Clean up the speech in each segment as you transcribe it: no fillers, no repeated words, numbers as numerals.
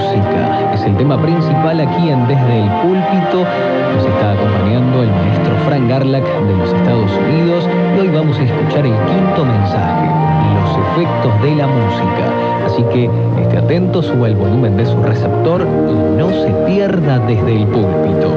música. Es el tema principal aquí en Desde el Púlpito. Nos está acompañando el maestro Frank Garlack de los Estados Unidos y hoy vamos a escuchar el quinto mensaje, los efectos de la música. Así que esté atento, suba el volumen de su receptor y no se pierda Desde el Púlpito.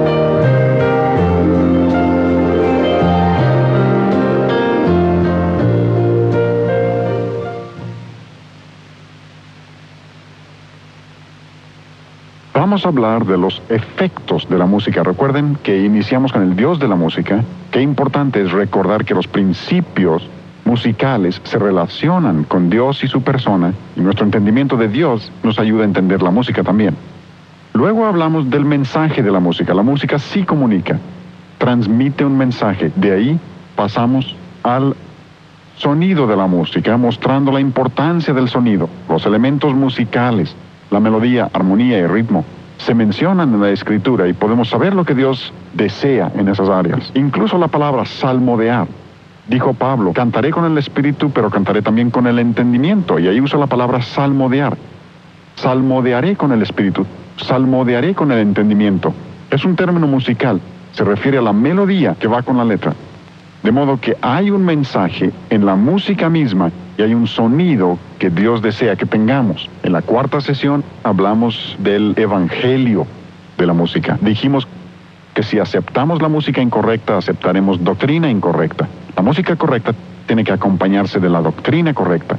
Vamos a hablar de los efectos de la música. Recuerden que iniciamos con el Dios de la música. Qué importante es recordar que los principios musicales se relacionan con Dios y su persona, y nuestro entendimiento de Dios nos ayuda a entender la música también. Luego hablamos del mensaje de la música. La música sí comunica, transmite un mensaje. De ahí pasamos al sonido de la música, mostrando la importancia del sonido, los elementos musicales, la melodía, armonía y ritmo. Se mencionan en la Escritura y podemos saber lo que Dios desea en esas áreas. Incluso la palabra salmodiar. Dijo Pablo, cantaré con el espíritu, pero cantaré también con el entendimiento. Y ahí usa la palabra salmodiar. Salmodiaré con el espíritu, salmodiaré con el entendimiento. Es un término musical, se refiere a la melodía que va con la letra. De modo que hay un mensaje en la música misma y hay un sonido que Dios desea que tengamos. En la cuarta sesión hablamos del evangelio de la música. Dijimos que si aceptamos la música incorrecta, aceptaremos doctrina incorrecta. La música correcta tiene que acompañarse de la doctrina correcta.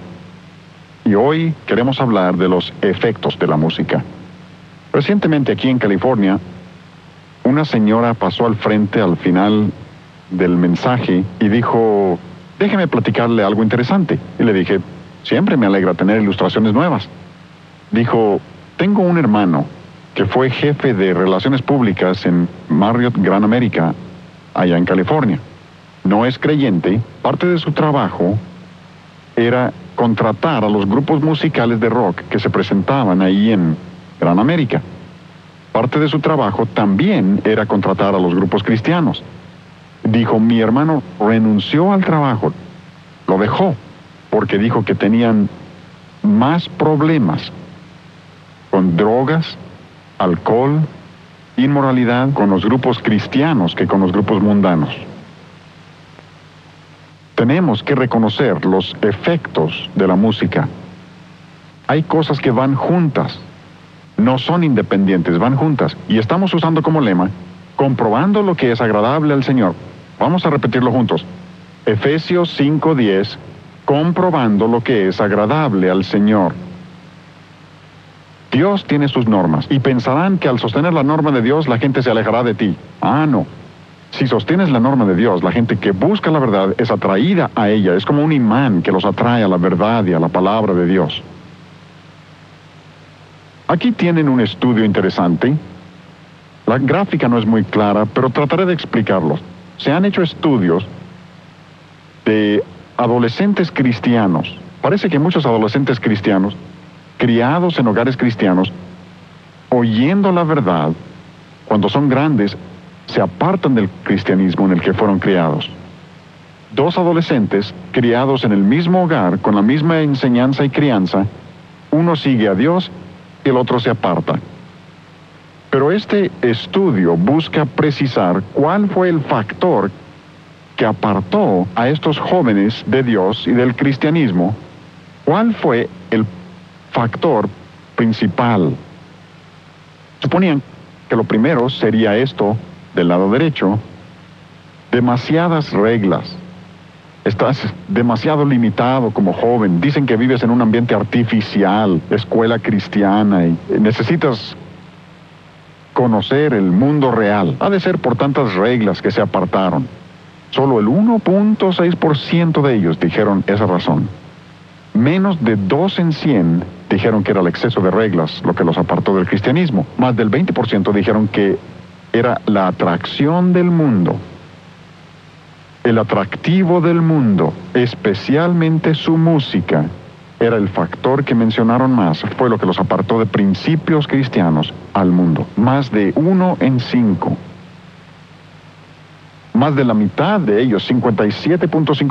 Y hoy queremos hablar de los efectos de la música. Recientemente aquí en California, una señora pasó al frente al final del mensaje y dijo, déjeme platicarle algo interesante. Y le dije, siempre me alegra tener ilustraciones nuevas. Dijo, tengo un hermano que fue jefe de relaciones públicas en Marriott Gran América, allá en California. No es creyente, parte de su trabajo era contratar a los grupos musicales de rock que se presentaban ahí en Gran América. Parte de su trabajo también era contratar a los grupos cristianos. Dijo, mi hermano renunció al trabajo, lo dejó, porque dijo que tenían más problemas con drogas, alcohol, inmoralidad con los grupos cristianos que con los grupos mundanos. Tenemos que reconocer los efectos de la música. Hay cosas que van juntas, no son independientes, van juntas. Y estamos usando como lema, comprobando lo que es agradable al Señor. Vamos a repetirlo juntos. Efesios 5:10, comprobando lo que es agradable al Señor. Dios tiene sus normas y pensarán que al sostener la norma de Dios la gente se alejará de ti. Ah, no. Si sostienes la norma de Dios, la gente que busca la verdad es atraída a ella. Es como un imán que los atrae a la verdad y a la palabra de Dios. Aquí tienen un estudio interesante. La gráfica no es muy clara, pero trataré de explicarlo. Se han hecho estudios de adolescentes cristianos. Parece que muchos adolescentes cristianos, criados en hogares cristianos, oyendo la verdad, cuando son grandes, se apartan del cristianismo en el que fueron criados. Dos adolescentes criados en el mismo hogar, con la misma enseñanza y crianza, uno sigue a Dios y el otro se aparta. Pero este estudio busca precisar cuál fue el factor que apartó a estos jóvenes de Dios y del cristianismo. ¿Cuál fue el factor principal? Suponían que lo primero sería esto del lado derecho: demasiadas reglas. Estás demasiado limitado como joven. Dicen que vives en un ambiente artificial, escuela cristiana, y necesitas conocer el mundo real. Ha de ser por tantas reglas que se apartaron. Solo el 1.6% de ellos dijeron esa razón. Menos de 2 en 100 dijeron que era el exceso de reglas lo que los apartó del cristianismo. Más del 20% dijeron que era la atracción del mundo. El atractivo del mundo, especialmente su música, era el factor que mencionaron más. Fue lo que los apartó de principios cristianos al mundo. Más de 1 en 5. Más de la mitad de ellos,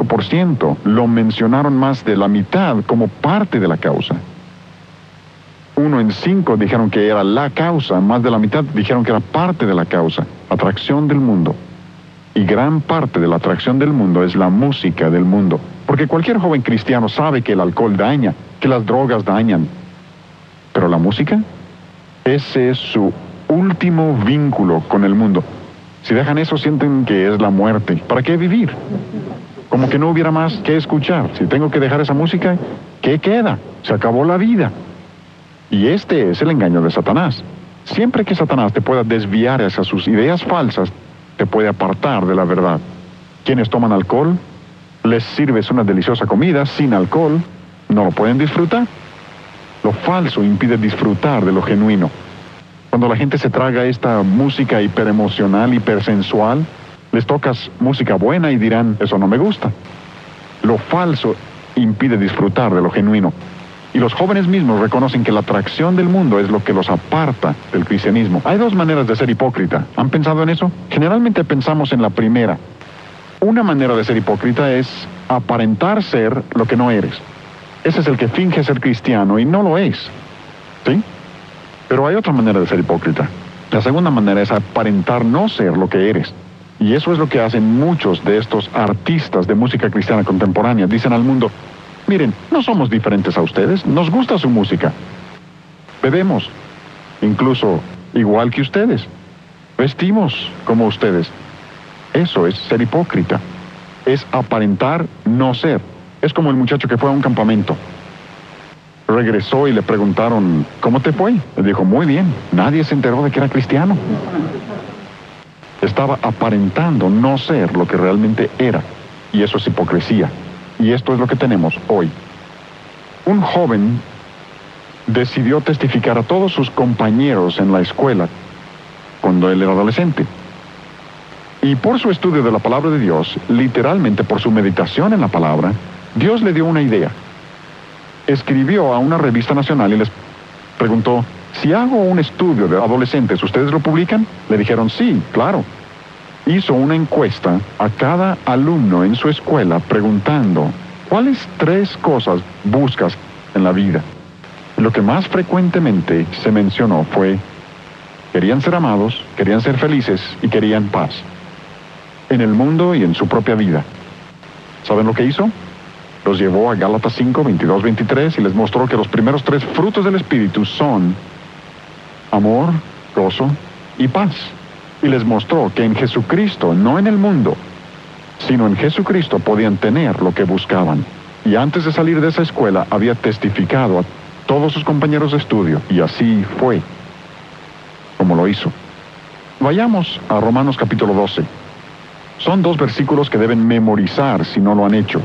57.5%, lo mencionaron más de la mitad como parte de la causa. 1 en 5 dijeron que era la causa, más de la mitad dijeron que era parte de la causa, atracción del mundo. Y gran parte de la atracción del mundo es la música del mundo. Porque cualquier joven cristiano sabe que el alcohol daña, que las drogas dañan. Pero la música, ese es su último vínculo con el mundo. Si dejan eso, sienten que es la muerte. ¿Para qué vivir? Como que no hubiera más que escuchar. Si tengo que dejar esa música, ¿qué queda? Se acabó la vida. Y este es el engaño de Satanás. Siempre que Satanás te pueda desviar hacia sus ideas falsas, te puede apartar de la verdad. Quienes toman alcohol, les sirves una deliciosa comida sin alcohol, no lo pueden disfrutar. Lo falso impide disfrutar de lo genuino. Cuando la gente se traga esta música hiperemocional, hipersensual, les tocas música buena y dirán, eso no me gusta. Lo falso impide disfrutar de lo genuino. Y los jóvenes mismos reconocen que la atracción del mundo es lo que los aparta del cristianismo. Hay dos maneras de ser hipócrita. ¿Han pensado en eso? Generalmente pensamos en la primera. Una manera de ser hipócrita es aparentar ser lo que no eres. Ese es el que finge ser cristiano y no lo es. ¿Sí? Pero hay otra manera de ser hipócrita. La segunda manera es aparentar no ser lo que eres. Y eso es lo que hacen muchos de estos artistas de música cristiana contemporánea. Dicen al mundo, miren, no somos diferentes a ustedes, nos gusta su música. Bebemos, incluso igual que ustedes. Vestimos como ustedes. Eso es ser hipócrita. Es aparentar no ser. Es como el muchacho que fue a un campamento. Regresó y le preguntaron, ¿cómo te fue? Le dijo, muy bien, nadie se enteró de que era cristiano. Estaba aparentando no ser lo que realmente era. Y eso es hipocresía. Y esto es lo que tenemos hoy. Un joven decidió testificar a todos sus compañeros en la escuela cuando él era adolescente. Y por su estudio de la palabra de Dios, literalmente por su meditación en la palabra, Dios le dio una idea. Escribió a una revista nacional y les preguntó, si hago un estudio de adolescentes, ¿ustedes lo publican? Le dijeron, sí, claro. Hizo una encuesta a cada alumno en su escuela preguntando, ¿cuáles 3 cosas buscas en la vida? Lo que más frecuentemente se mencionó fue, querían ser amados, querían ser felices y querían paz. En el mundo y en su propia vida. ¿Saben lo que hizo? Los llevó a Gálatas 5, 22, 23 y les mostró que los primeros 3 frutos del Espíritu son amor, gozo y paz. Y les mostró que en Jesucristo, no en el mundo, sino en Jesucristo podían tener lo que buscaban. Y antes de salir de esa escuela había testificado a todos sus compañeros de estudio. Y así fue como lo hizo. Vayamos a Romanos capítulo 12. Son 2 versículos que deben memorizar si no lo han hecho.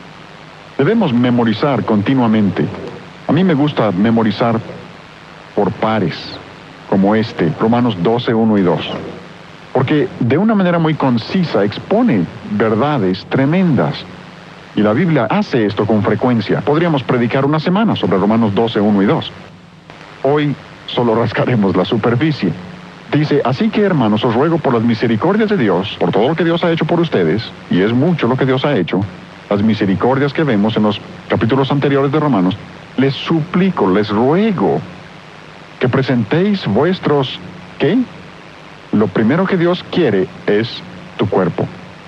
Debemos memorizar continuamente. A mí me gusta memorizar por pares, como este, Romanos 12, 1 y 2. Porque de una manera muy concisa expone verdades tremendas. Y la Biblia hace esto con frecuencia. Podríamos predicar una semana sobre Romanos 12, 1 y 2. Hoy solo rascaremos la superficie. Dice, así que hermanos, os ruego por las misericordias de Dios, por todo lo que Dios ha hecho por ustedes, y es mucho lo que Dios ha hecho, las misericordias que vemos en los capítulos anteriores de Romanos, les suplico, les ruego, que presentéis vuestros, ¿qué? Lo primero que Dios quiere es tu cuerpo.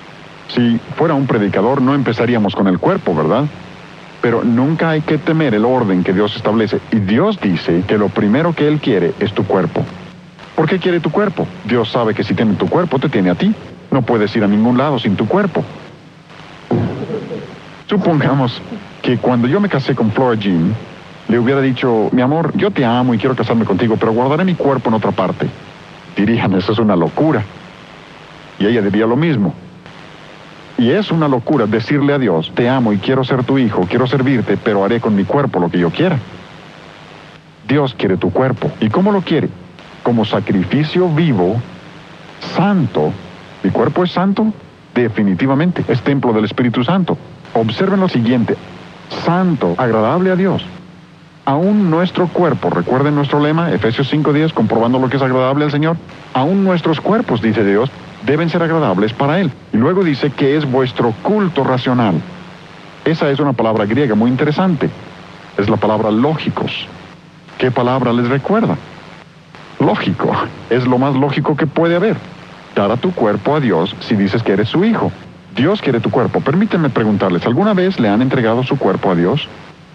Si fuera un predicador, no empezaríamos con el cuerpo, ¿verdad? Pero nunca hay que temer el orden que Dios establece. Y Dios dice que lo primero que Él quiere es tu cuerpo. ¿Por qué quiere tu cuerpo? Dios sabe que si tiene tu cuerpo, te tiene a ti. No puedes ir a ningún lado sin tu cuerpo. Supongamos que cuando yo me casé con Flora Jean, le hubiera dicho, mi amor, yo te amo y quiero casarme contigo, pero guardaré mi cuerpo en otra parte. Dirían, eso es una locura. Y ella diría lo mismo. Y es una locura decirle a Dios, te amo y quiero ser tu hijo, quiero servirte, pero haré con mi cuerpo lo que yo quiera. Dios quiere tu cuerpo. ¿Y cómo lo quiere? Como sacrificio vivo, santo. ¿Mi cuerpo es santo? Definitivamente, es templo del Espíritu Santo. Observen lo siguiente, santo, agradable a Dios. Aún nuestro cuerpo, recuerden nuestro lema, Efesios 5:10, comprobando lo que es agradable al Señor. Aún nuestros cuerpos, dice Dios, deben ser agradables para Él. Y luego dice que es vuestro culto racional. Esa es una palabra griega muy interesante. Es la palabra lógicos. ¿Qué palabra les recuerda? Lógico, es lo más lógico que puede haber. Dar a tu cuerpo a Dios si dices que eres su hijo. Dios quiere tu cuerpo. Permítanme preguntarles, ¿alguna vez le han entregado su cuerpo a Dios?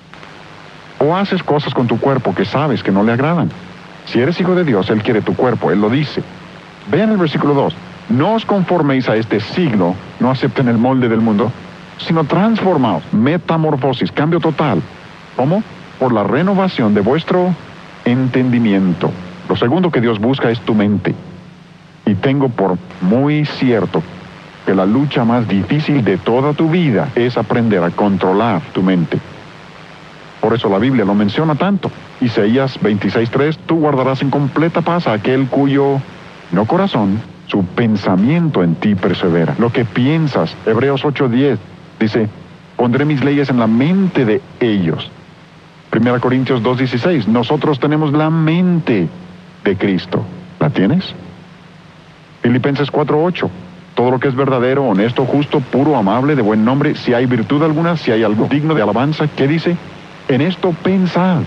¿O haces cosas con tu cuerpo que sabes que no le agradan? Si eres hijo de Dios, Él quiere tu cuerpo, Él lo dice. Vean el versículo 2. No os conforméis a este siglo, no acepten el molde del mundo, sino transformaos, metamorfosis, cambio total. ¿Cómo? Por la renovación de vuestro entendimiento. Lo segundo que Dios busca es tu mente. Y tengo por muy cierto que la lucha más difícil de toda tu vida es aprender a controlar tu mente. Por eso la Biblia lo menciona tanto. Isaías 26:3, tú guardarás en completa paz a aquel cuyo, no corazón, su pensamiento en ti persevera. Lo que piensas, Hebreos 8:10, dice, pondré mis leyes en la mente de ellos. 1 Corintios 2:16, nosotros tenemos la mente de Cristo. ¿La tienes? Filipenses 4:8, todo lo que es verdadero, honesto, justo, puro, amable, de buen nombre, si hay virtud alguna, si hay algo digno de alabanza, ¿qué dice? En esto pensad.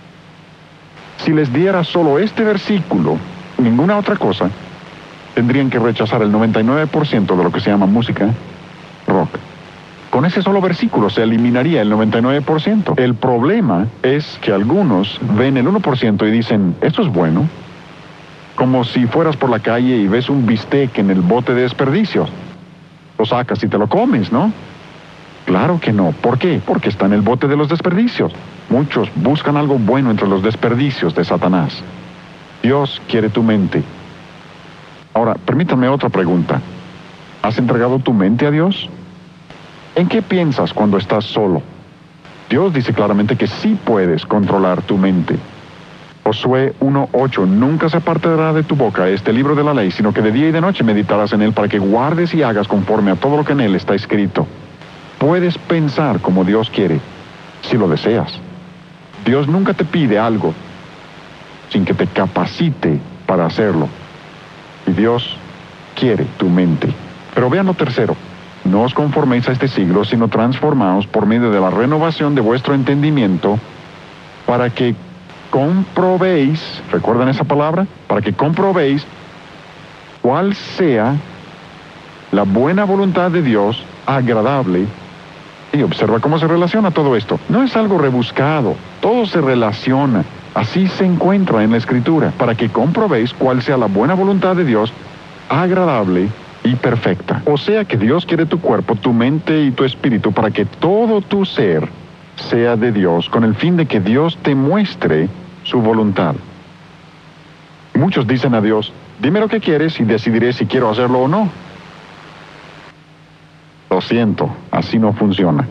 Si les diera solo este versículo, ninguna otra cosa, tendrían que rechazar el 99% de lo que se llama música rock. Con ese solo versículo se eliminaría el 99%. El problema es que algunos ven el 1% y dicen, esto es bueno. Como si fueras por la calle y ves un bistec en el bote de desperdicios. Lo sacas y te lo comes, ¿no? Claro que no. ¿Por qué? Porque está en el bote de los desperdicios. Muchos buscan algo bueno entre los desperdicios de Satanás. Dios quiere tu mente. Ahora, permítanme otra pregunta. ¿Has entregado tu mente a Dios? ¿En qué piensas cuando estás solo? Dios dice claramente que sí puedes controlar tu mente. Josué 1:8, nunca se apartará de tu boca este libro de la ley, sino que de día y de noche meditarás en él para que guardes y hagas conforme a todo lo que en él está escrito. Puedes pensar como Dios quiere, si lo deseas. Dios nunca te pide algo sin que te capacite para hacerlo. Y Dios quiere tu mente. Pero vean lo tercero. No os conforméis a este siglo, sino transformaos por medio de la renovación de vuestro entendimiento, para que comprobéis, ¿recuerdan esa palabra? Para que comprobéis cuál sea la buena voluntad de Dios, agradable. Y observa cómo se relaciona todo esto. No es algo rebuscado, todo se relaciona. Así se encuentra en la Escritura, para que comprobéis cuál sea la buena voluntad de Dios, agradable y perfecta. O sea que Dios quiere tu cuerpo, tu mente y tu espíritu para que todo tu ser sea de Dios, con el fin de que Dios te muestre su voluntad. Muchos dicen a Dios, dime lo que quieres y decidiré si quiero hacerlo o no. Lo siento, así no funciona.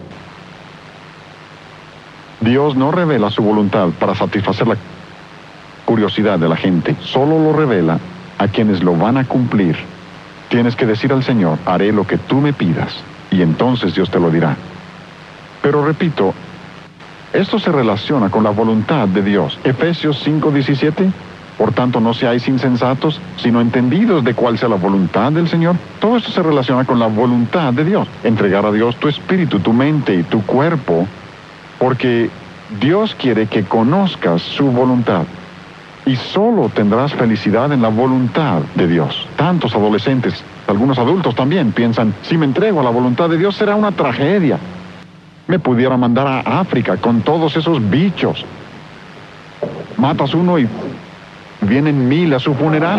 Dios no revela su voluntad para satisfacer la curiosidad de la gente, solo lo revela a quienes lo van a cumplir. Tienes que decir al Señor, haré lo que tú me pidas, y entonces Dios te lo dirá. Pero repito, esto se relaciona con la voluntad de Dios. Efesios 5:17, por tanto no seáis insensatos, sino entendidos de cuál sea la voluntad del Señor. Todo esto se relaciona con la voluntad de Dios. Entregar a Dios tu espíritu, tu mente y tu cuerpo, porque Dios quiere que conozcas su voluntad. Y solo tendrás felicidad en la voluntad de Dios. Tantos adolescentes, algunos adultos también, piensan, si me entrego a la voluntad de Dios será una tragedia. Me pudiera mandar a África con todos esos bichos. Matas uno y vienen 1000 a su funeral.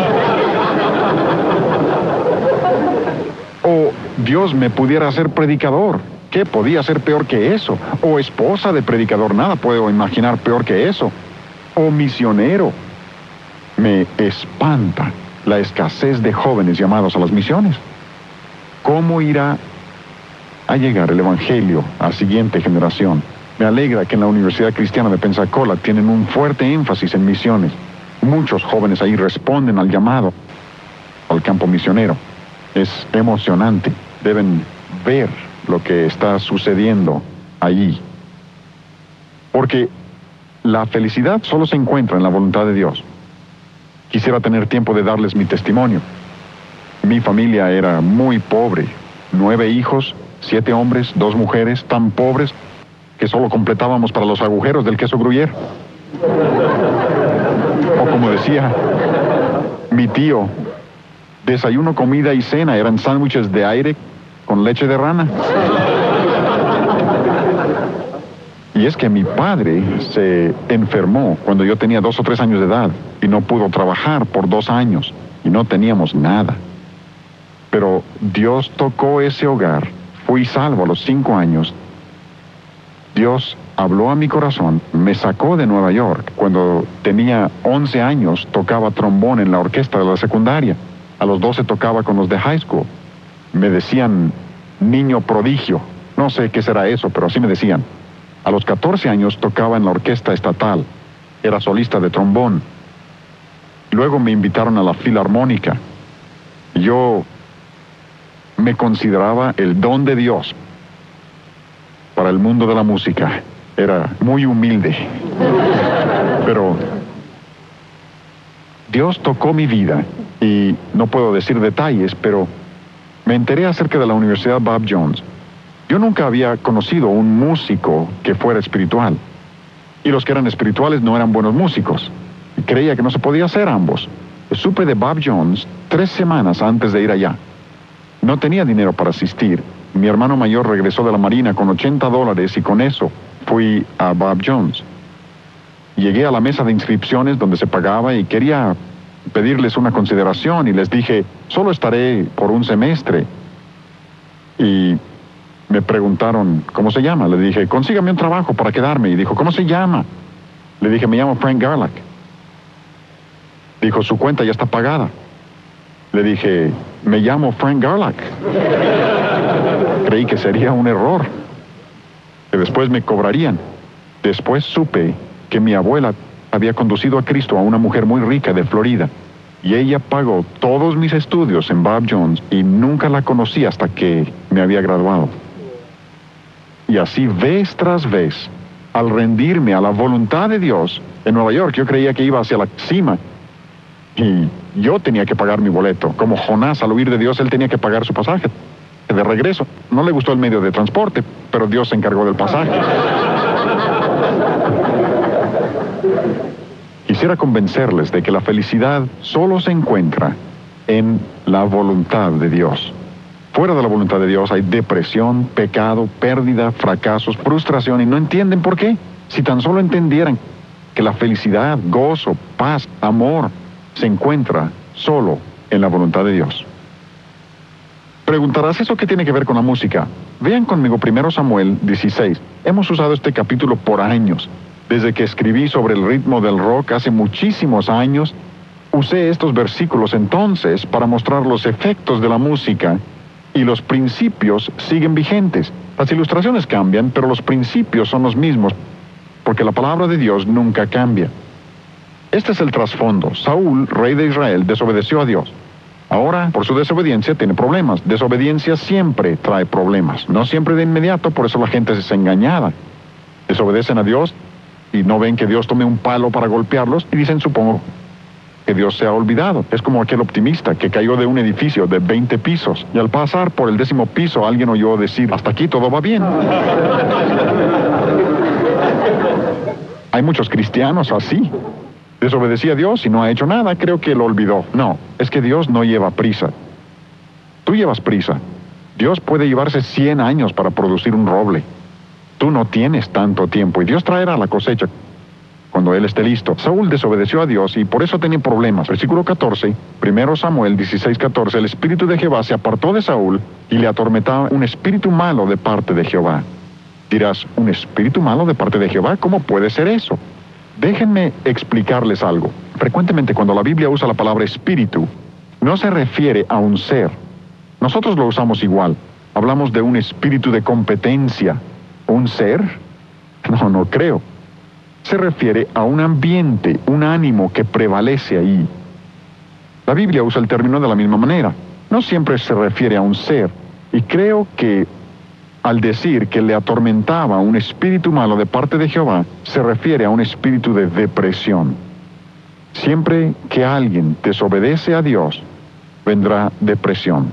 O Dios me pudiera hacer predicador. ¿Qué podía ser peor que eso? O esposa de predicador, nada puedo imaginar peor que eso. O misionero. Me espanta la escasez de jóvenes llamados a las misiones. ¿Cómo irá a llegar el Evangelio a la siguiente generación? Me alegra que en la Universidad Cristiana de Pensacola tienen un fuerte énfasis en misiones. Muchos jóvenes ahí responden al llamado al campo misionero. Es emocionante. Deben ver lo que está sucediendo allí. Porque la felicidad solo se encuentra en la voluntad de Dios. Quisiera tener tiempo de darles mi testimonio. Mi familia era muy pobre. 9 hijos, 7 hombres, 2 mujeres, tan pobres que solo completábamos para los agujeros del queso Gruyère. O como decía mi tío, desayuno, comida y cena eran sándwiches de aire con leche de rana. Y es que mi padre se enfermó cuando yo tenía 2 o 3 años de edad y no pudo trabajar por 2 años y no teníamos nada. Pero Dios tocó ese hogar, fui salvo a los 5 años. Dios habló a mi corazón, me sacó de Nueva York. Cuando tenía 11 años tocaba trombón en la orquesta de la secundaria. A los 12 tocaba con los de high school. Me decían niño prodigio. No sé qué será eso, pero así me decían. A los 14 años tocaba en la orquesta estatal. Era solista de trombón. Luego me invitaron a la filarmónica. Yo me consideraba el don de Dios para el mundo de la música. Era muy humilde. Pero Dios tocó mi vida y no puedo decir detalles, pero me enteré acerca de la Universidad Bob Jones. Yo nunca había conocido un músico que fuera espiritual. Y los que eran espirituales no eran buenos músicos. Creía que no se podía hacer ambos. Supe de Bob Jones 3 semanas antes de ir allá. No tenía dinero para asistir. Mi hermano mayor regresó de la Marina con $80 y con eso fui a Bob Jones. Llegué a la mesa de inscripciones donde se pagaba y quería pedirles una consideración y les dije, solo estaré por un semestre. Y me preguntaron, ¿cómo se llama? Le dije, consígame un trabajo para quedarme. Y dijo, ¿cómo se llama? Le dije, me llamo Frank Garlock. Dijo, su cuenta ya está pagada. Le dije, me llamo Frank Garlock. Creí que sería un error, que después me cobrarían. Después supe que mi abuela había conducido a Cristo a una mujer muy rica de Florida. Y ella pagó todos mis estudios en Bob Jones y nunca la conocí hasta que me había graduado. Y así vez tras vez, al rendirme a la voluntad de Dios, en Nueva York yo creía que iba hacia la cima. Y yo tenía que pagar mi boleto. Como Jonás, al huir de Dios, él tenía que pagar su pasaje de regreso. No le gustó el medio de transporte, pero Dios se encargó del pasaje. Quisiera convencerles de que la felicidad solo se encuentra en la voluntad de Dios. Fuera de la voluntad de Dios hay depresión, pecado, pérdida, fracasos, frustración, y no entienden por qué. Si tan solo entendieran que la felicidad, gozo, paz, amor, se encuentra solo en la voluntad de Dios. Preguntarás, ¿eso qué tiene que ver con la música? Vean conmigo 1 Samuel 16. Hemos usado este capítulo por años. Desde que escribí sobre el ritmo del rock hace muchísimos años, usé estos versículos entonces para mostrar los efectos de la música y los principios siguen vigentes. Las ilustraciones cambian, pero los principios son los mismos, porque la palabra de Dios nunca cambia. Este es el trasfondo. Saúl, rey de Israel, desobedeció a Dios. Ahora, por su desobediencia, tiene problemas. Desobediencia siempre trae problemas. No siempre de inmediato, por eso la gente es engañada. Desobedecen a Dios y no ven que Dios tome un palo para golpearlos y dicen, supongo que Dios se ha olvidado. Es como aquel optimista que cayó de un edificio de 20 pisos y al pasar por el 10º piso alguien oyó decir, hasta aquí todo va bien. Hay muchos cristianos así. Desobedecí a Dios y no ha hecho nada, creo que lo olvidó. No, es que Dios no lleva prisa. Tú llevas prisa. Dios puede llevarse 100 años para producir un roble. Tú no tienes tanto tiempo y Dios traerá la cosecha cuando Él esté listo. Saúl desobedeció a Dios y por eso tenía problemas. Versículo 14, 1 Samuel 16:14, el espíritu de Jehová se apartó de Saúl y le atormentaba un espíritu malo de parte de Jehová. Dirás, ¿un espíritu malo de parte de Jehová? ¿Cómo puede ser eso? Déjenme explicarles algo. Frecuentemente cuando la Biblia usa la palabra espíritu, no se refiere a un ser. Nosotros lo usamos igual. Hablamos de un espíritu de competencia. ¿Un ser? No creo. Se refiere a un ambiente, un ánimo que prevalece ahí. La Biblia usa el término de la misma manera. No siempre se refiere a un ser. Y creo que al decir que le atormentaba un espíritu malo de parte de Jehová, se refiere a un espíritu de depresión. Siempre que alguien desobedece a Dios, vendrá depresión.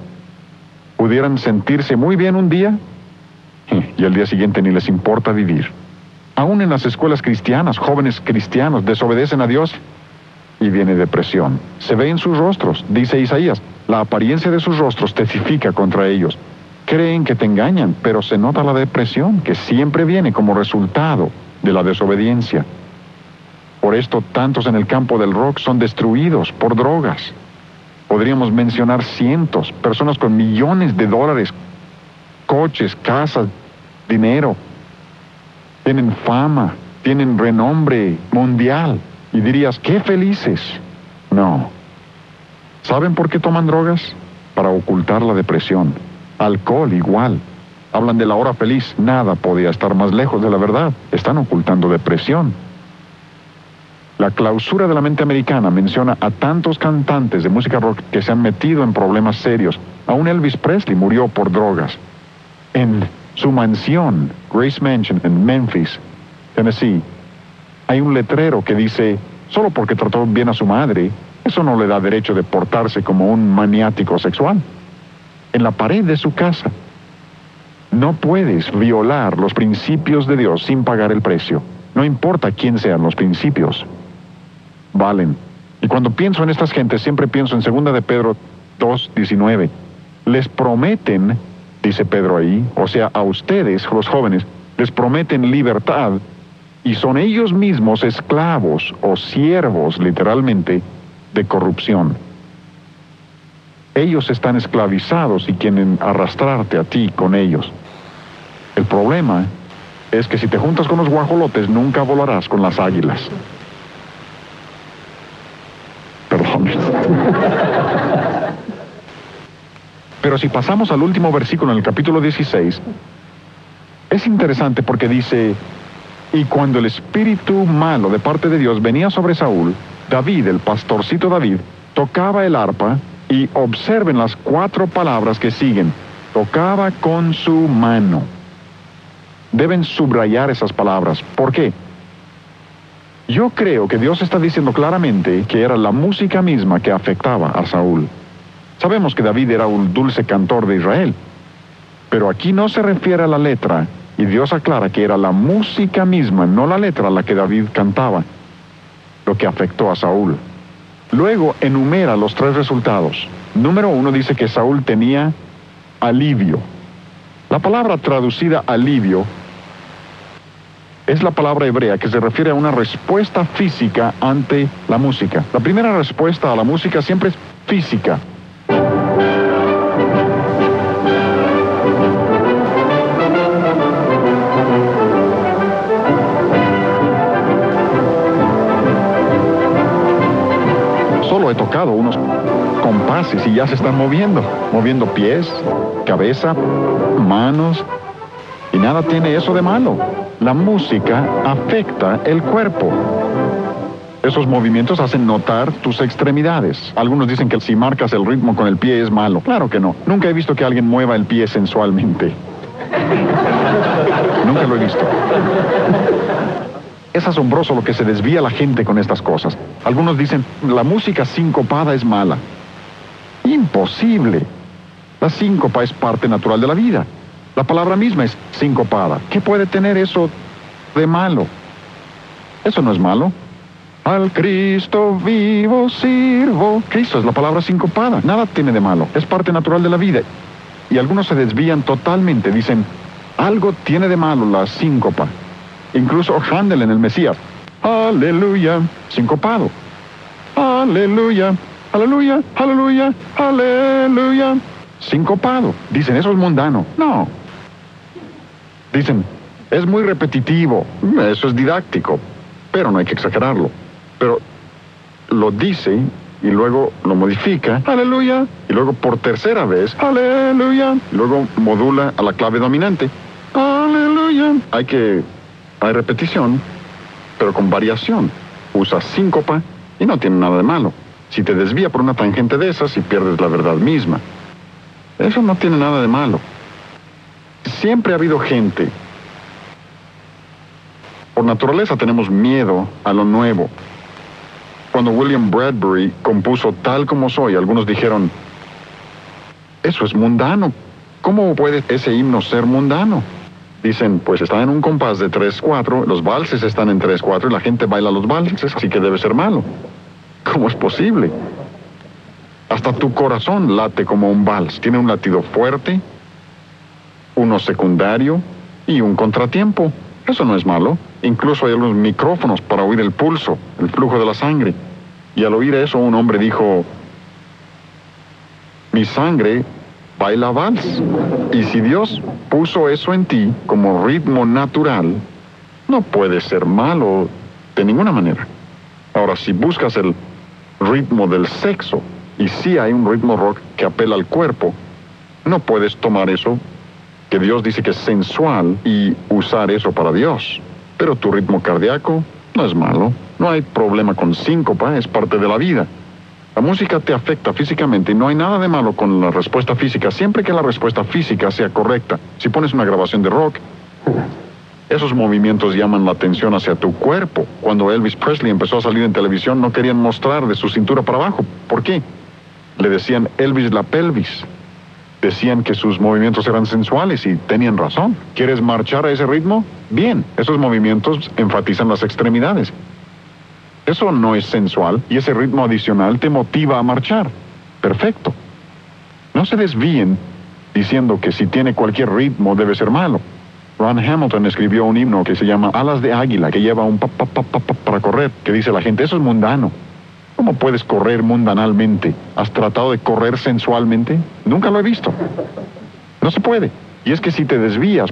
Pudieran sentirse muy bien un día y al día siguiente ni les importa vivir. Aún en las escuelas cristianas, jóvenes cristianos desobedecen a Dios y viene depresión. Se ve en sus rostros, dice Isaías, la apariencia de sus rostros testifica contra ellos. Creen que te engañan, pero se nota la depresión que siempre viene como resultado de la desobediencia. Por esto, tantos en el campo del rock son destruidos por drogas. Podríamos mencionar cientos, personas con millones de dólares, coches, casas, dinero. Tienen fama, tienen renombre mundial. Y dirías, ¡qué felices! No. ¿Saben por qué toman drogas? Para ocultar la depresión. Alcohol igual. Hablan de la hora feliz. Nada podía estar más lejos de la verdad. Están ocultando depresión. La clausura de la mente americana menciona a tantos cantantes de música rock que se han metido en problemas serios. Aún Elvis Presley murió por drogas. En su mansión, Grace Mansion, en Memphis, Tennessee, hay un letrero que dice, solo porque trató bien a su madre, eso no le da derecho de portarse como un maniático sexual. En la pared de su casa. No puedes violar los principios de Dios sin pagar el precio. No importa quién sean los principios. Valen. Y cuando pienso en estas gentes, siempre pienso en 2 de Pedro 2:19. Les prometen, dice Pedro ahí, o sea, a ustedes, los jóvenes, les prometen libertad y son ellos mismos esclavos o siervos, literalmente, de corrupción. Ellos están esclavizados y quieren arrastrarte a ti con ellos. El problema es que si te juntas con los guajolotes, nunca volarás con las águilas. Perdón. Pero si pasamos al último versículo en el capítulo 16, es interesante porque dice, y cuando el espíritu malo de parte de Dios venía sobre Saúl, David, el pastorcito David, tocaba el arpa y observen las 4 palabras que siguen. Tocaba con su mano. Deben subrayar esas palabras. ¿Por qué? Yo creo que Dios está diciendo claramente que era la música misma que afectaba a Saúl. Sabemos que David era un dulce cantor de Israel, pero aquí no se refiere a la letra, y Dios aclara que era la música misma, no la letra, la que David cantaba, lo que afectó a Saúl. Luego enumera los 3 resultados. Número 1 dice que Saúl tenía alivio. La palabra traducida alivio es la palabra hebrea que se refiere a una respuesta física ante la música. La primera respuesta a la música siempre es física. Solo he tocado unos compases y ya se están moviendo pies, cabeza, manos, y nada tiene eso de malo. La música afecta el cuerpo. Esos movimientos hacen notar tus extremidades. Algunos dicen que si marcas el ritmo con el pie es malo. Claro que no. Nunca he visto que alguien mueva el pie sensualmente. Nunca lo he visto. Es asombroso lo que se desvía la gente con estas cosas. Algunos dicen, la música sincopada es mala. Imposible. La síncopa es parte natural de la vida. La palabra misma es sincopada. ¿Qué puede tener eso de malo? Eso no es malo. Al Cristo vivo sirvo. Cristo es la palabra sincopada. Nada tiene de malo. Es parte natural de la vida. Y algunos se desvían totalmente. Dicen, algo tiene de malo la síncopa. Incluso Handel en el Mesías. Aleluya. Sincopado. Aleluya. Aleluya. Aleluya. Aleluya. Sincopado. Dicen, eso es mundano. No. Dicen, es muy repetitivo. Eso es didáctico. Pero no hay que exagerarlo. Pero lo dice y luego lo modifica. Aleluya. Y luego por tercera vez. Aleluya. Y luego modula a la clave dominante. Aleluya. Hay repetición, pero con variación. Usa síncopa y no tiene nada de malo. Si te desvía por una tangente de esas y pierdes la verdad misma. Eso no tiene nada de malo. Siempre ha habido gente. Por naturaleza tenemos miedo a lo nuevo. Cuando William Bradbury compuso Tal como soy, algunos dijeron, eso es mundano. ¿Cómo puede ese himno ser mundano? Dicen, pues está en un compás de 3/4, los valses están en 3/4 y la gente baila los valses, así que debe ser malo. ¿Cómo es posible? Hasta tu corazón late como un vals. Tiene un latido fuerte, uno secundario y un contratiempo. Eso no es malo. Incluso hay unos micrófonos para oír el pulso, el flujo de la sangre. Y al oír eso, un hombre dijo, mi sangre baila vals. Y si Dios puso eso en ti como ritmo natural, no puede ser malo de ninguna manera. Ahora, si buscas el ritmo del sexo, y sí hay un ritmo rock que apela al cuerpo, no puedes tomar eso que Dios dice que es sensual y usar eso para Dios. Pero tu ritmo cardíaco no es malo. No hay problema con síncopa, es parte de la vida. La música te afecta físicamente y no hay nada de malo con la respuesta física, siempre que la respuesta física sea correcta. Si pones una grabación de rock, esos movimientos llaman la atención hacia tu cuerpo. Cuando Elvis Presley empezó a salir en televisión, no querían mostrar de su cintura para abajo. ¿Por qué? Le decían Elvis la pelvis. Decían que sus movimientos eran sensuales y tenían razón. ¿Quieres marchar a ese ritmo? Bien, esos movimientos enfatizan las extremidades. Eso no es sensual y ese ritmo adicional te motiva a marchar. Perfecto. No se desvíen diciendo que si tiene cualquier ritmo debe ser malo. Ron Hamilton escribió un himno que se llama Alas de Águila, que lleva un pa para correr, que dice la gente, eso es mundano. ¿Cómo puedes correr mundanalmente? ¿Has tratado de correr sensualmente? Nunca lo he visto. No se puede. Y es que si te desvías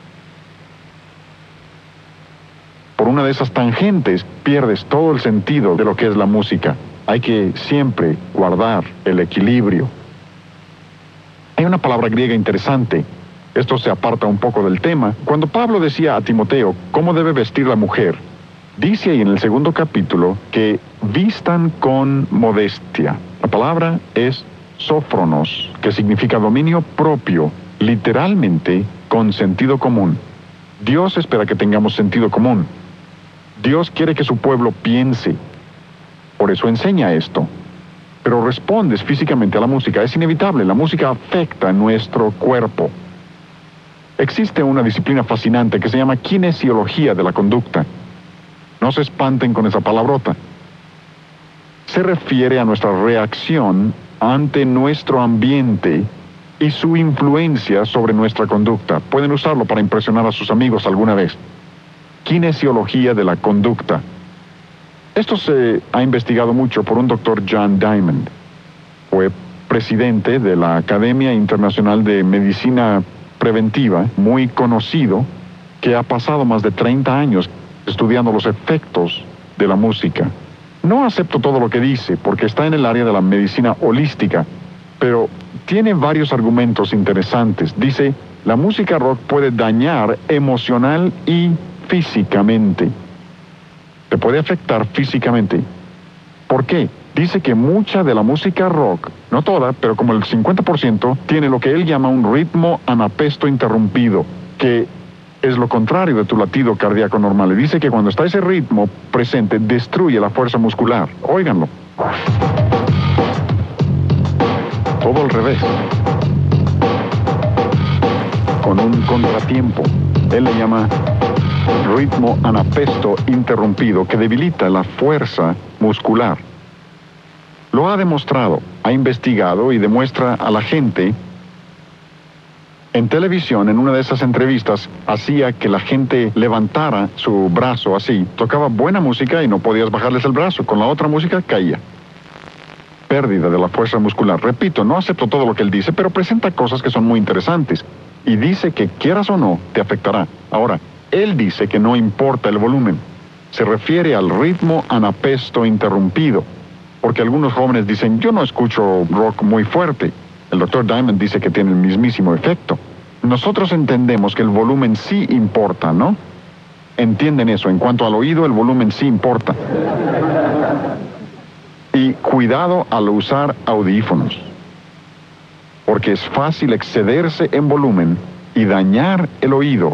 por una de esas tangentes, pierdes todo el sentido de lo que es la música. Hay que siempre guardar el equilibrio. Hay una palabra griega interesante. Esto se aparta un poco del tema. Cuando Pablo decía a Timoteo cómo debe vestir la mujer, dice ahí en el 2º capítulo que vistan con modestia. La palabra es sófronos, que significa dominio propio, literalmente con sentido común. Dios espera que tengamos sentido común. Dios quiere que su pueblo piense. Por eso enseña esto. Pero respondes físicamente a la música. Es inevitable, la música afecta nuestro cuerpo. Existe una disciplina fascinante que se llama kinesiología de la conducta. No se espanten con esa palabrota. Se refiere a nuestra reacción ante nuestro ambiente y su influencia sobre nuestra conducta. Pueden usarlo para impresionar a sus amigos alguna vez. Kinesiología de la conducta. Esto se ha investigado mucho por un doctor John Diamond. Fue presidente de la Academia Internacional de Medicina Preventiva, muy conocido, que ha pasado más de 30 años estudiando los efectos de la música. No acepto todo lo que dice, porque está en el área de la medicina holística, pero tiene varios argumentos interesantes. Dice, la música rock puede dañar emocional y físicamente. Te puede afectar físicamente. ¿Por qué? Dice que mucha de la música rock, no toda, pero como el 50%, tiene lo que él llama un ritmo anapesto interrumpido, que es lo contrario de tu latido cardíaco normal. Y dice que cuando está ese ritmo presente, destruye la fuerza muscular. Óiganlo. Todo al revés. Con un contratiempo. Él le llama ritmo anapesto interrumpido, que debilita la fuerza muscular. Lo ha demostrado, ha investigado y demuestra a la gente. En televisión, en una de esas entrevistas, hacía que la gente levantara su brazo así. Tocaba buena música y no podías bajarles el brazo. Con la otra música caía. Pérdida de la fuerza muscular. Repito, no acepto todo lo que él dice, pero presenta cosas que son muy interesantes. Y dice que quieras o no, te afectará. Ahora, él dice que no importa el volumen. Se refiere al ritmo anapesto interrumpido. Porque algunos jóvenes dicen, yo no escucho rock muy fuerte. El Dr. Diamond dice que tiene el mismísimo efecto. Nosotros entendemos que el volumen sí importa, ¿no? Entienden eso. En cuanto al oído, el volumen sí importa. Y cuidado al usar audífonos. Porque es fácil excederse en volumen y dañar el oído.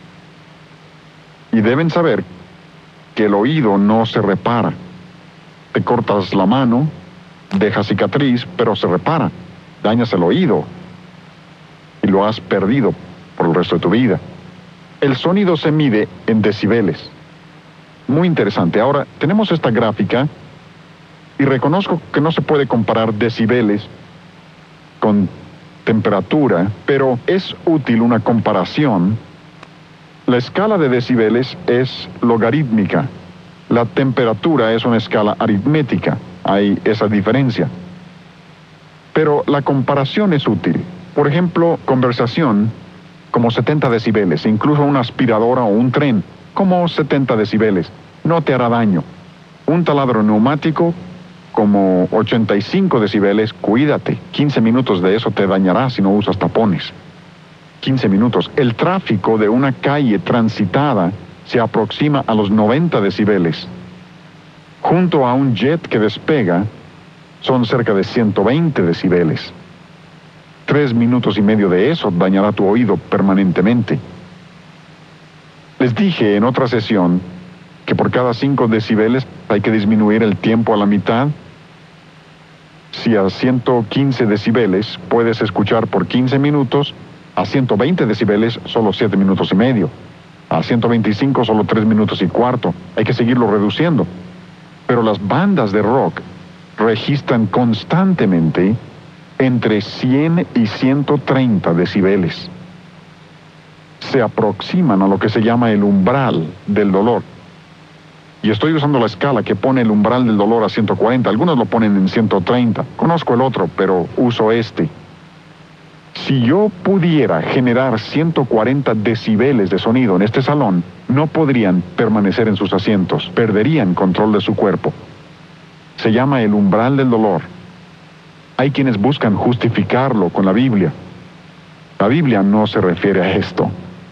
Y deben saber que el oído no se repara. Te cortas la mano, deja cicatriz, pero se repara. Dañas el oído y lo has perdido por el resto de tu vida. El sonido se mide en decibeles. Muy interesante. Ahora, tenemos esta gráfica y reconozco que no se puede comparar decibeles con temperatura, pero es útil una comparación. La escala de decibeles es logarítmica. La temperatura es una escala aritmética. Hay esa diferencia. Pero la comparación es útil. Por ejemplo, conversación, como 70 decibeles, incluso una aspiradora o un tren, como 70 decibeles, no te hará daño. Un taladro neumático, como 85 decibeles, cuídate. 15 minutos de eso te dañará si no usas tapones. 15 minutos. El tráfico de una calle transitada se aproxima a los 90 decibeles. Junto a un jet que despega, son cerca de 120 decibeles. 3 minutos y medio de eso dañará tu oído permanentemente. Les dije en otra sesión que por cada 5 decibeles hay que disminuir el tiempo a la mitad. Si a 115 decibeles puedes escuchar por 15 minutos, a 120 decibeles solo 7 minutos y medio. A 125 solo 3 minutos y cuarto. Hay que seguirlo reduciendo. Pero las bandas de rock registran constantemente entre 100 y 130 decibeles. Se aproximan a lo que se llama el umbral del dolor. Y estoy usando la escala que pone el umbral del dolor a 140. Algunos lo ponen en 130. Conozco el otro, pero uso este. Si yo pudiera generar 140 decibeles de sonido en este salón, no podrían permanecer en sus asientos. Perderían control de su cuerpo. Se llama el umbral del dolor. Hay quienes buscan justificarlo con la Biblia. La Biblia no se refiere a esto.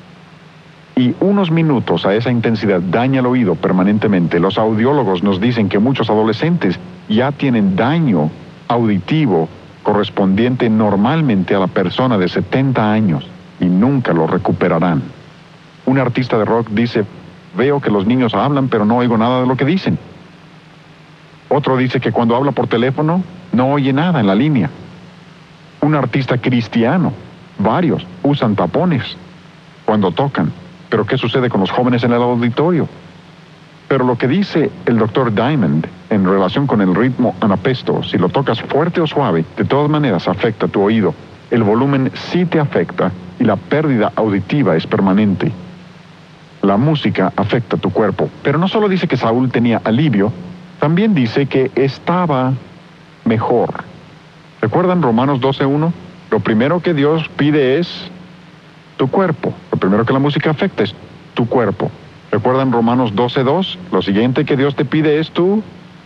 Y unos minutos a esa intensidad daña el oído permanentemente. Los audiólogos nos dicen que muchos adolescentes ya tienen daño auditivo correspondiente normalmente a la persona de 70 años y nunca lo recuperarán. Un artista de rock dice, veo que los niños hablan pero no oigo nada de lo que dicen. Otro dice que cuando habla por teléfono no oye nada en la línea. Un artista cristiano, varios, usan tapones cuando tocan. Pero ¿qué sucede con los jóvenes en el auditorio? Pero lo que dice el Dr. Diamond en relación con el ritmo anapesto, si lo tocas fuerte o suave, de todas maneras afecta tu oído. El volumen sí te afecta y la pérdida auditiva es permanente. La música afecta tu cuerpo. Pero no solo dice que Saúl tenía alivio, también dice que estaba mejor. ¿Recuerdan Romanos 12:1? Lo primero que Dios pide es tu cuerpo. Lo primero que la música afecta es tu cuerpo. ¿Recuerdan Romanos 12:2? Lo siguiente que Dios te pide es tu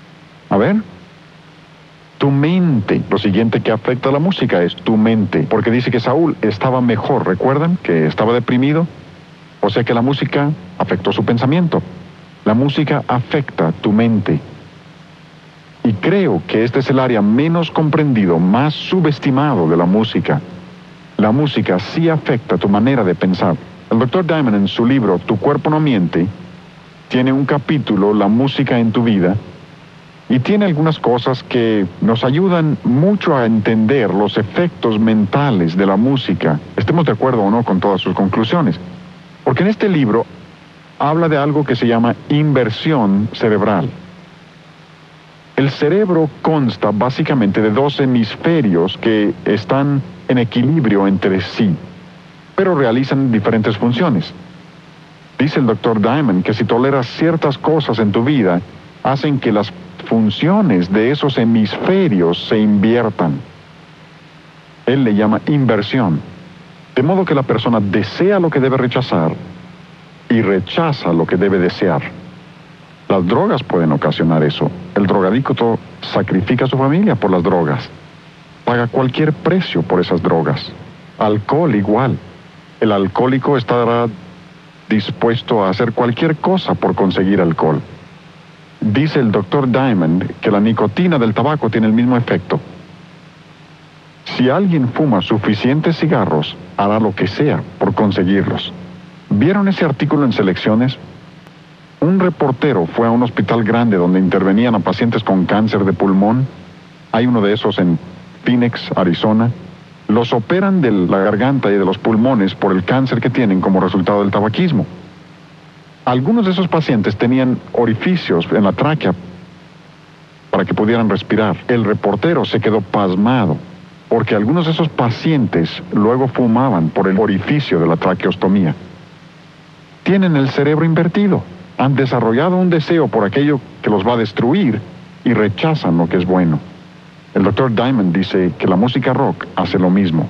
mente. Lo siguiente que afecta a la música es tu mente. Porque dice que Saúl estaba mejor. ¿Recuerdan que estaba deprimido? O sea que la música afectó su pensamiento. La música afecta tu mente. Y creo que este es el área menos comprendido, más subestimado de la música. La música sí afecta tu manera de pensar. El Dr. Diamond en su libro Tu cuerpo no miente tiene un capítulo, La música en tu vida, y tiene algunas cosas que nos ayudan mucho a entender los efectos mentales de la música, estemos de acuerdo o no con todas sus conclusiones. Porque en este libro habla de algo que se llama inversión cerebral. El cerebro consta básicamente de 2 hemisferios que están en equilibrio entre sí, pero realizan diferentes funciones. Dice el Dr. Diamond que si toleras ciertas cosas en tu vida, hacen que las funciones de esos hemisferios se inviertan. Él le llama inversión. De modo que la persona desea lo que debe rechazar y rechaza lo que debe desear. Las drogas pueden ocasionar eso. El drogadicto sacrifica a su familia por las drogas. Paga cualquier precio por esas drogas. Alcohol igual. El alcohólico estará dispuesto a hacer cualquier cosa por conseguir alcohol. Dice el Dr. Diamond que la nicotina del tabaco tiene el mismo efecto. Si alguien fuma suficientes cigarros, hará lo que sea por conseguirlos. ¿Vieron ese artículo en Selecciones? Un reportero fue a un hospital grande donde intervenían a pacientes con cáncer de pulmón. Hay uno de esos en Phoenix, Arizona. Los operan de la garganta y de los pulmones por el cáncer que tienen como resultado del tabaquismo. Algunos de esos pacientes tenían orificios en la tráquea para que pudieran respirar. El reportero se quedó pasmado porque algunos de esos pacientes luego fumaban por el orificio de la traqueostomía. Tienen el cerebro invertido. Han desarrollado un deseo por aquello que los va a destruir y rechazan lo que es bueno. El Dr. Diamond dice que la música rock hace lo mismo.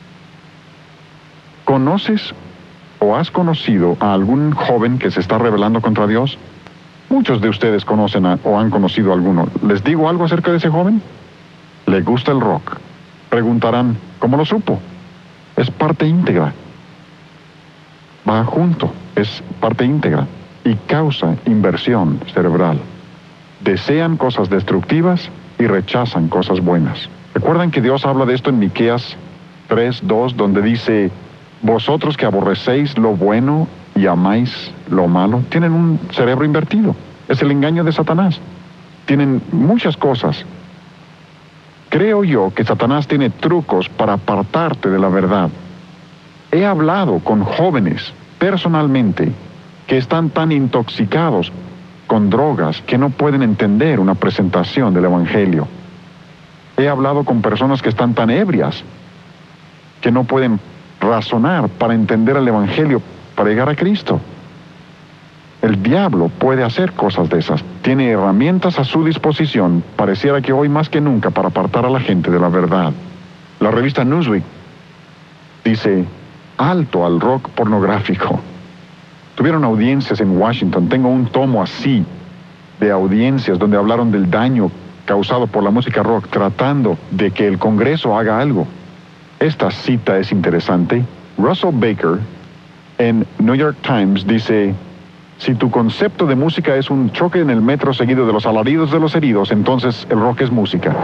¿Conoces o has conocido a algún joven que se está rebelando contra Dios? Muchos de ustedes conocen o han conocido a alguno. ¿Les digo algo acerca de ese joven? Le gusta el rock. Preguntarán, ¿cómo lo supo? Es parte íntegra. Va junto, es parte íntegra y causa inversión cerebral. Desean cosas destructivas y rechazan cosas buenas. ¿Recuerdan que Dios habla de esto en Miqueas 3:2, donde dice, vosotros que aborrecéis lo bueno y amáis lo malo? Tienen un cerebro invertido. Es el engaño de Satanás. Tienen muchas cosas. Creo yo que Satanás tiene trucos para apartarte de la verdad. He hablado con jóvenes personalmente que están tan intoxicados con drogas que no pueden entender una presentación del Evangelio. He hablado con personas que están tan ebrias que no pueden razonar para entender el Evangelio, para llegar a Cristo. El diablo puede hacer cosas de esas. Tiene herramientas a su disposición, pareciera que hoy más que nunca, para apartar a la gente de la verdad. La revista Newsweek dice, alto al rock pornográfico. Tuvieron audiencias en Washington. Tengo un tomo así de audiencias donde hablaron del daño causado por la música rock, tratando de que el Congreso haga algo. Esta cita es interesante. Russell Baker en New York Times dice, si tu concepto de música es un choque en el metro seguido de los alaridos de los heridos, entonces el rock es música.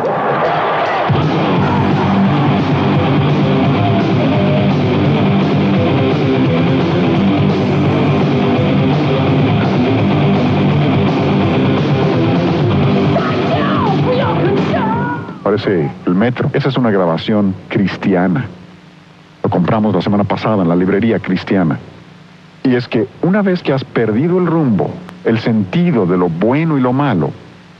Parece el metro. Esa es una grabación cristiana. Lo compramos la semana pasada en la librería cristiana. Y es que una vez que has perdido el rumbo, el sentido de lo bueno y lo malo,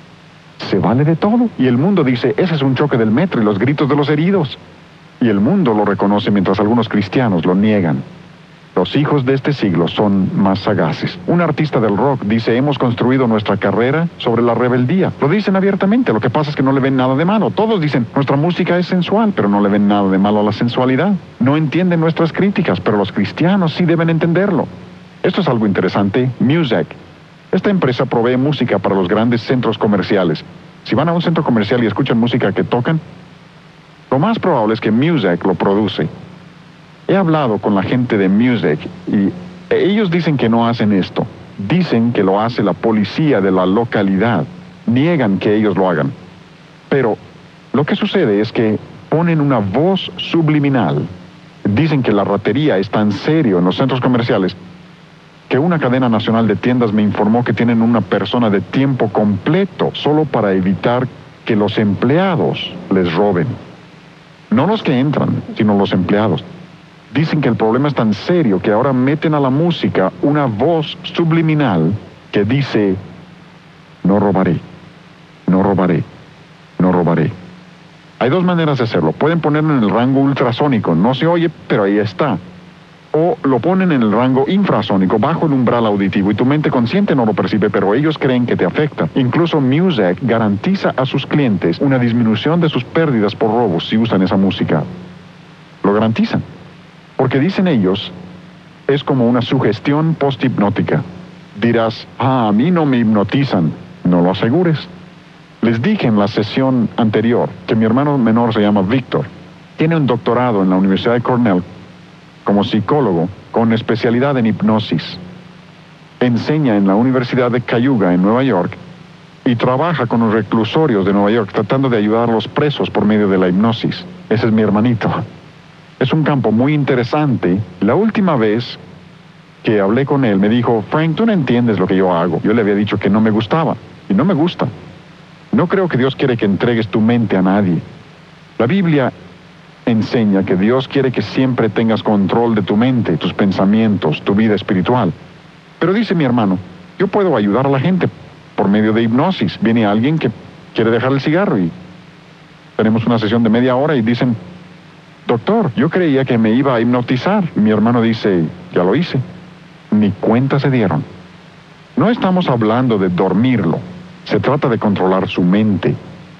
se vale de todo. Y el mundo dice, ese es un choque del metro y los gritos de los heridos. Y el mundo lo reconoce mientras algunos cristianos lo niegan. Los hijos de este siglo son más sagaces. Un artista del rock dice, hemos construido nuestra carrera sobre la rebeldía. Lo dicen abiertamente, lo que pasa es que no le ven nada de malo. Todos dicen, nuestra música es sensual, pero no le ven nada de malo a la sensualidad. No entienden nuestras críticas, pero los cristianos sí deben entenderlo. Esto es algo interesante. Muzak. Esta empresa provee música para los grandes centros comerciales. Si van a un centro comercial y escuchan música que tocan, lo más probable es que Muzak lo produce. He hablado con la gente de Muzak y ellos dicen que no hacen esto. Dicen que lo hace la policía de la localidad. Niegan que ellos lo hagan. Pero lo que sucede es que ponen una voz subliminal. Dicen que la ratería es tan serio en los centros comerciales que una cadena nacional de tiendas me informó que tienen una persona de tiempo completo solo para evitar que los empleados les roben. No los que entran, sino los empleados. Dicen que el problema es tan serio que ahora meten a la música una voz subliminal que dice, no robaré, no robaré, no robaré. Hay dos maneras de hacerlo. Pueden ponerlo en el rango ultrasónico, no se oye, pero ahí está. O lo ponen en el rango infrasónico, bajo el umbral auditivo, y tu mente consciente no lo percibe, pero ellos creen que te afecta. Incluso Muzak garantiza a sus clientes una disminución de sus pérdidas por robos si usan esa música. Lo garantizan. Porque dicen ellos, es como una sugestión post-hipnótica. Dirás, a mí no me hipnotizan. No lo asegures. Les dije en la sesión anterior que mi hermano menor se llama Víctor. Tiene un doctorado en la Universidad de Cornell como psicólogo con especialidad en hipnosis. Enseña en la Universidad de Cayuga en Nueva York y trabaja con los reclusorios de Nueva York tratando de ayudar a los presos por medio de la hipnosis. Ese es mi hermanito. Es un campo muy interesante. La última vez que hablé con él me dijo, Frank, tú no entiendes lo que yo hago. Yo le había dicho que no me gustaba y no me gusta. No creo que Dios quiere que entregues tu mente a nadie. La Biblia enseña que Dios quiere que siempre tengas control de tu mente, tus pensamientos, tu vida espiritual. Pero dice mi hermano, yo puedo ayudar a la gente por medio de hipnosis. Viene alguien que quiere dejar el cigarro y tenemos una sesión de media hora y dicen, doctor, yo creía que me iba a hipnotizar. Mi hermano dice, ya lo hice. Ni cuenta se dieron. No estamos hablando de dormirlo. Se trata de controlar su mente.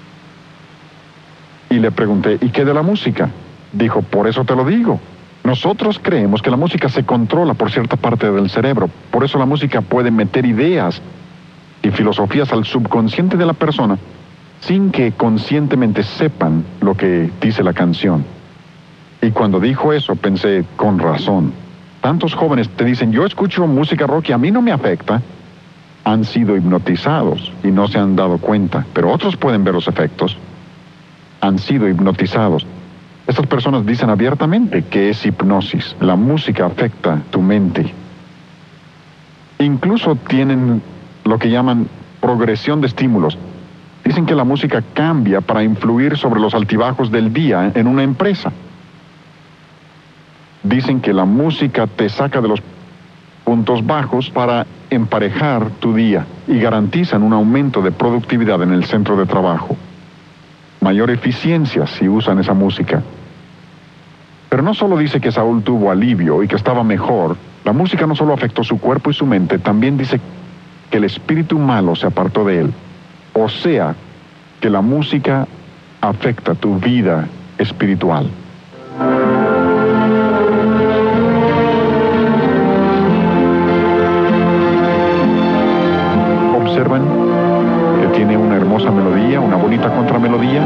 Y le pregunté, ¿y qué de la música? Dijo, por eso te lo digo. Nosotros creemos que la música se controla por cierta parte del cerebro. Por eso la música puede meter ideas y filosofías al subconsciente de la persona sin que conscientemente sepan lo que dice la canción. Y cuando dijo eso pensé, con razón. Tantos jóvenes te dicen, yo escucho música rock y a mí no me afecta. Han sido hipnotizados y no se han dado cuenta, pero otros pueden ver los efectos. Han sido hipnotizados. Estas personas dicen abiertamente que es hipnosis. La música afecta tu mente. Incluso tienen lo que llaman progresión de estímulos. Dicen que la música cambia para influir sobre los altibajos del día en una empresa. Dicen que la música te saca de los puntos bajos para emparejar tu día y garantizan un aumento de productividad en el centro de trabajo. Mayor eficiencia si usan esa música. Pero no solo dice que Saúl tuvo alivio y que estaba mejor, la música no solo afectó su cuerpo y su mente, también dice que el espíritu malo se apartó de él. O sea, que la música afecta tu vida espiritual. Observan que tiene una hermosa melodía, una bonita contramelodía.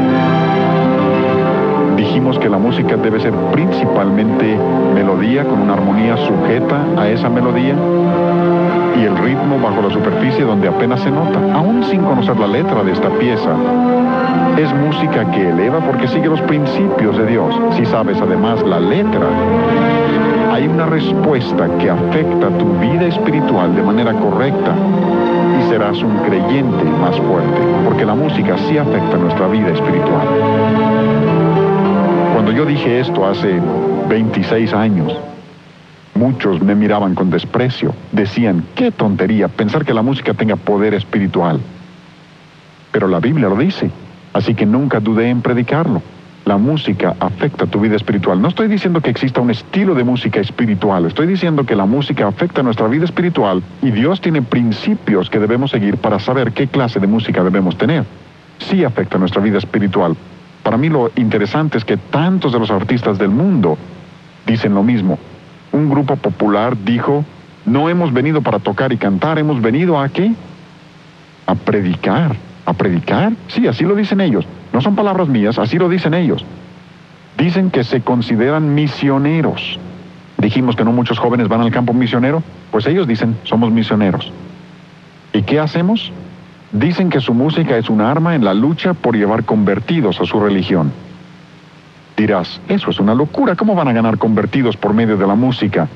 Dijimos que la música debe ser principalmente melodía con una armonía sujeta a esa melodía y el ritmo bajo la superficie donde apenas se nota, aún sin conocer la letra de esta pieza. Es música que eleva porque sigue los principios de Dios. Si sabes además la letra, hay una respuesta que afecta tu vida espiritual de manera correcta y serás un creyente más fuerte, porque la música sí afecta nuestra vida espiritual. Cuando yo dije esto hace 26 años, muchos me miraban con desprecio. Decían, qué tontería pensar que la música tenga poder espiritual. Pero la Biblia lo dice, así que nunca dudé en predicarlo. La música afecta tu vida espiritual. No estoy diciendo que exista un estilo de música espiritual, estoy diciendo que la música afecta nuestra vida espiritual y Dios tiene principios que debemos seguir para saber qué clase de música debemos tener. Sí afecta nuestra vida espiritual. Para mí lo interesante es que tantos de los artistas del mundo dicen lo mismo. Un grupo popular dijo, no hemos venido para tocar y cantar, hemos venido ¿a qué? A predicar. ¿A predicar? Sí, así lo dicen ellos. No son palabras mías, así lo dicen ellos. Dicen que se consideran misioneros. Dijimos que no muchos jóvenes van al campo misionero, pues ellos dicen, somos misioneros. ¿Y qué hacemos? Dicen que su música es un arma en la lucha por llevar convertidos a su religión. Dirás, eso es una locura, ¿cómo van a ganar convertidos por medio de la música?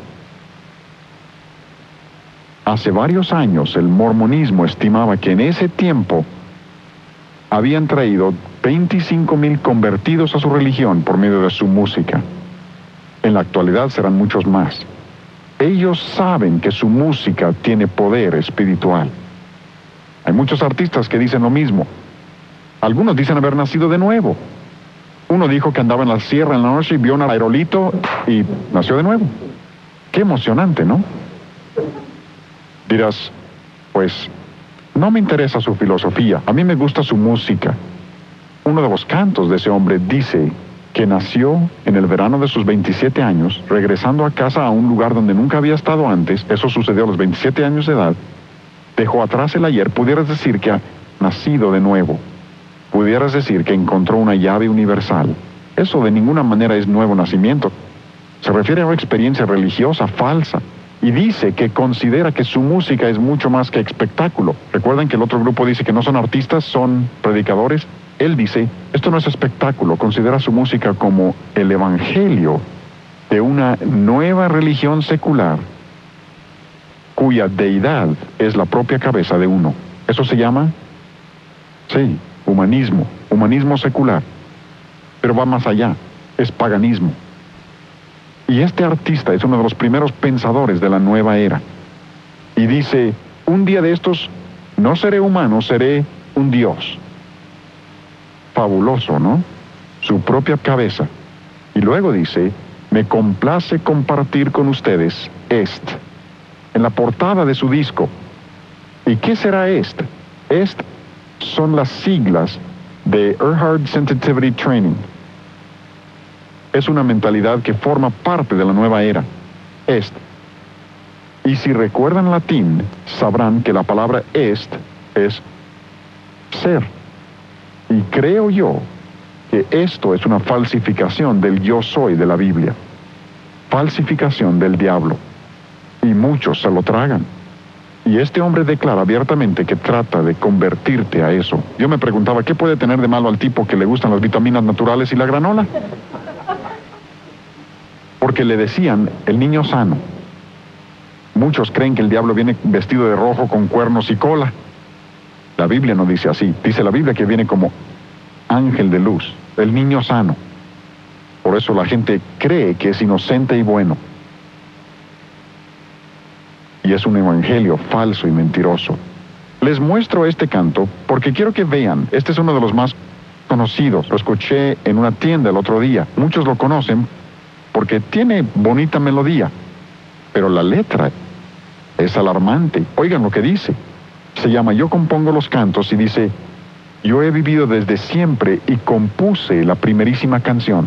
Hace varios años el mormonismo estimaba que en ese tiempo habían traído 25,000 convertidos a su religión por medio de su música. En la actualidad serán muchos más. Ellos saben que su música tiene poder espiritual. Hay muchos artistas que dicen lo mismo. Algunos dicen haber nacido de nuevo. Uno dijo que andaba en la sierra en la noche y vio un aerolito y nació de nuevo. Qué emocionante, ¿no? Dirás, pues, no me interesa su filosofía, a mí me gusta su música. Uno de los cantos de ese hombre dice que nació en el verano de sus 27 años, regresando a casa a un lugar donde nunca había estado antes. Eso sucedió a los 27 años de edad. Dejó atrás el ayer. Pudieras decir que ha nacido de nuevo. Pudieras decir que encontró una llave universal. Eso de ninguna manera es nuevo nacimiento. Se refiere a una experiencia religiosa falsa. Y dice que considera que su música es mucho más que espectáculo. Recuerden que el otro grupo dice que no son artistas, son predicadores. Él dice, esto no es espectáculo, considera su música como el evangelio de una nueva religión secular cuya deidad es la propia cabeza de uno. Eso se llama, sí, humanismo secular. Pero va más allá. es paganismo. Y este artista es uno de los primeros pensadores de la nueva era. Y dice, un día de estos no seré humano, seré un dios. Fabuloso, ¿no? Su propia cabeza. Y luego dice, me complace compartir con ustedes en la portada de su disco. ¿Y qué será EST? EST son las siglas de Erhard Sensitivity Training. Es una mentalidad que forma parte de la nueva era. EST. Y si recuerdan latín, sabrán que la palabra EST es ser. Y creo yo que esto es una falsificación del yo soy de la Biblia. Falsificación del diablo. Y muchos se lo tragan. Y este hombre declara abiertamente que trata de convertirte a eso. Yo me preguntaba, ¿qué puede tener de malo al tipo que le gustan las vitaminas naturales y la granola? Porque le decían, el niño sano. Muchos creen que el diablo viene vestido de rojo con cuernos y cola. La Biblia no dice así. Dice la Biblia que viene como ángel de luz, el niño sano. Por eso la gente cree que es inocente y bueno. Y es un evangelio falso y mentiroso. Les muestro este canto porque quiero que vean. Este es uno de los más conocidos. Lo escuché en una tienda el otro día. Muchos lo conocen porque tiene bonita melodía. Pero la letra es alarmante. Oigan lo que dice. Se llama Yo compongo los cantos y dice, yo he vivido desde siempre y compuse la primerísima canción.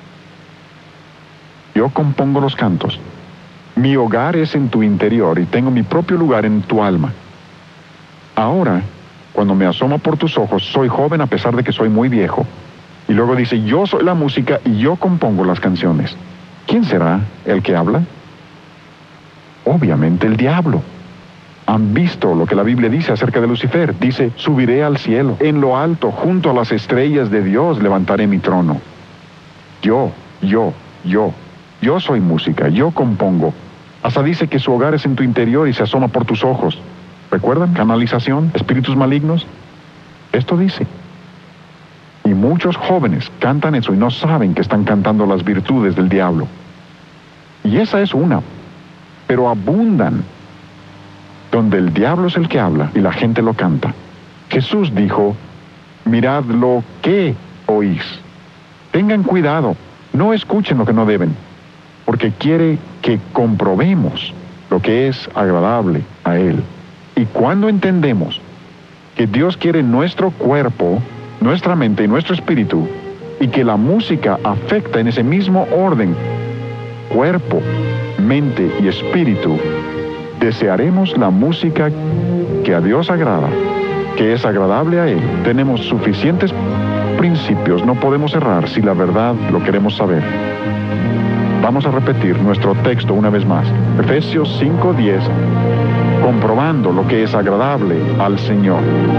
Yo compongo los cantos. Mi hogar es en tu interior y tengo mi propio lugar en tu alma. Ahora, cuando me asomo por tus ojos, soy joven a pesar de que soy muy viejo. Y luego dice, yo soy la música y yo compongo las canciones. ¿Quién será el que habla? Obviamente el diablo. ¿Han visto lo que la Biblia dice acerca de Lucifer? Dice, subiré al cielo, en lo alto, junto a las estrellas de Dios, levantaré mi trono. Yo soy música, yo compongo. Hasta dice que su hogar es en tu interior y se asoma por tus ojos. ¿Recuerdan? Canalización, espíritus malignos. Esto dice. Y muchos jóvenes cantan eso y no saben que están cantando las virtudes del diablo. Y esa es una. Pero abundan donde el diablo es el que habla y la gente lo canta. Jesús dijo, mirad lo que oís. Tengan cuidado, no escuchen lo que no deben, porque quiere que comprobemos lo que es agradable a Él. Y cuando entendemos que Dios quiere nuestro cuerpo, nuestra mente y nuestro espíritu, y que la música afecta en ese mismo orden, cuerpo, mente y espíritu, desearemos la música que a Dios agrada, que es agradable a Él. Tenemos suficientes principios, no podemos errar si la verdad lo queremos saber. Vamos a repetir nuestro texto una vez más. Efesios 5:10, comprobando lo que es agradable al Señor.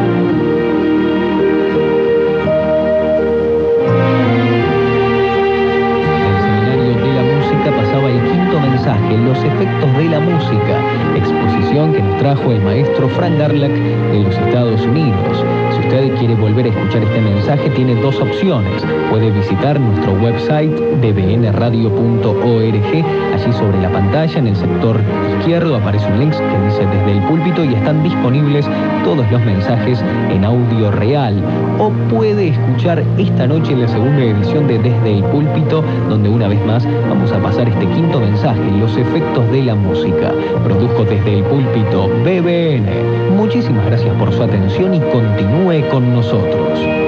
Los efectos de la música, exposición que nos trajo el maestro Frank Garlack de los Estados Unidos. Si usted quiere volver a escuchar este mensaje, tiene dos opciones. Puede visitar nuestro website dbnradio.org. Allí sobre la pantalla, en el sector izquierdo, aparece un link que dice Desde el Púlpito y están disponibles todos los mensajes en audio real. O puede escuchar esta noche la segunda edición de Desde el Púlpito, donde una vez más vamos a pasar este quinto mensaje, los efectos de la música. Produjo Desde el Púlpito BBN. Muchísimas gracias por su atención y continúe con nosotros.